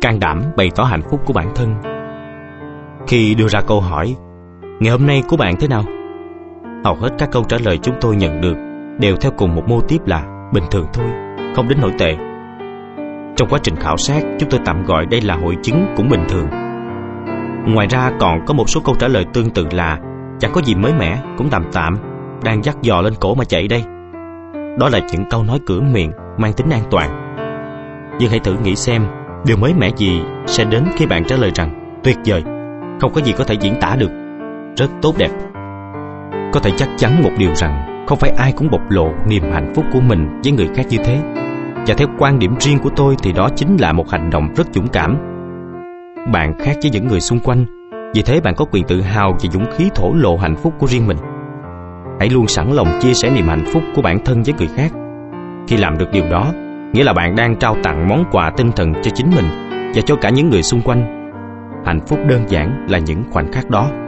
can đảm bày tỏ hạnh phúc của bản thân. Khi đưa ra câu hỏi, ngày hôm nay của bạn thế nào? Hầu hết các câu trả lời chúng tôi nhận được đều theo cùng một mô típ là bình thường thôi, không đến nổi tệ. Trong quá trình khảo sát, chúng tôi tạm gọi đây là hội chứng cũng bình thường. Ngoài ra còn có một số câu trả lời tương tự là chẳng có gì mới mẻ, cũng tạm tạm, đang dắt giò lên cổ mà chạy đây. Đó là những câu nói cửa miệng mang tính an toàn. Nhưng hãy thử nghĩ xem, điều mới mẻ gì sẽ đến khi bạn trả lời rằng tuyệt vời, không có gì có thể diễn tả được, rất tốt đẹp. Có thể chắc chắn một điều rằng không phải ai cũng bộc lộ niềm hạnh phúc của mình với người khác như thế. Và theo quan điểm riêng của tôi thì đó chính là một hành động rất dũng cảm. Bạn khác với những người xung quanh, vì thế bạn có quyền tự hào và dũng khí thổ lộ hạnh phúc của riêng mình. Hãy luôn sẵn lòng chia sẻ niềm hạnh phúc của bản thân với người khác. Khi làm được điều đó, nghĩa là bạn đang trao tặng món quà tinh thần cho chính mình và cho cả những người xung quanh. Hạnh phúc đơn giản là những khoảnh khắc đó.